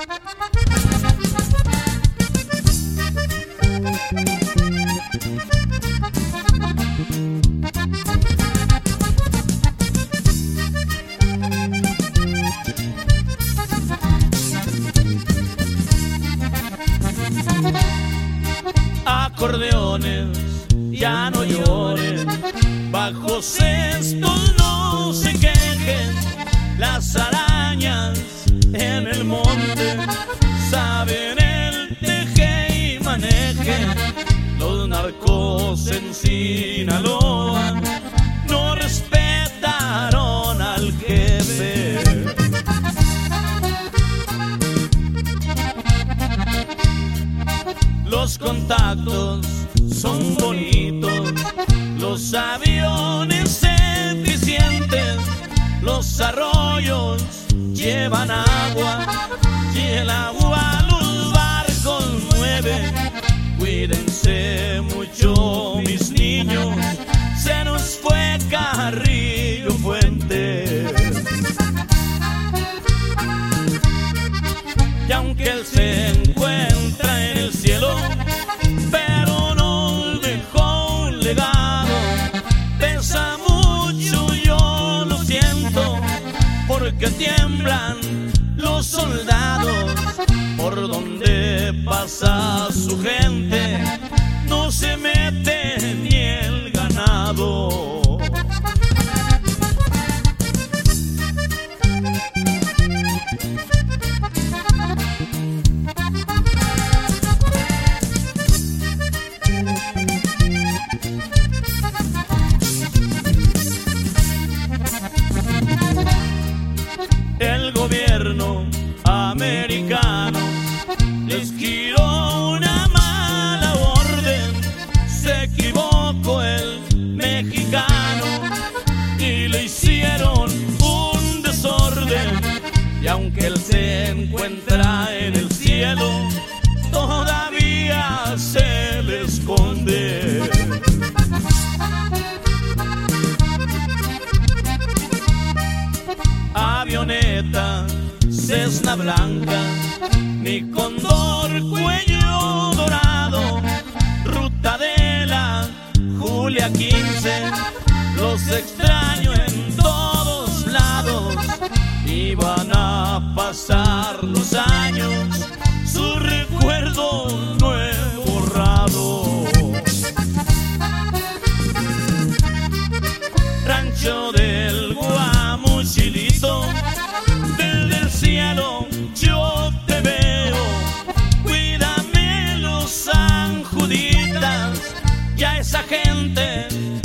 Acordeones, ya no lloren, bajos estos no se quejen, las arañas en el monte saben el teje y maneje, los narcos en Sinaloa no respetaron al jefe. Los contactos son bonitos, los aviones eficientes, los arroyos llevan agua y el agua los barcos mueve. Cuídense mucho, mis niños, se nos fue Carrillo Fuentes. Y aunque él se encuentra en el cielo, pero nos dejó un legado, pesa mucho, yo lo siento, porque tiemblan los soldados. Por donde pasa su gente no se mete ni el ganado. El gobierno americano les giró una mala orden, se equivocó el mexicano y le hicieron un desorden. Y aunque él se encuentra en el cielo, todavía se le esconde. Avioneta, Cessna blanca, mi Cóndor cuello dorado, ruta de la Julia 15, los extraño en todos lados. Y van a pasar los años, su recuerdo no he borrado. Rancho del Guamuchilito, desde el cielo yo te veo. Cuídame los San Juditas, ya esa gente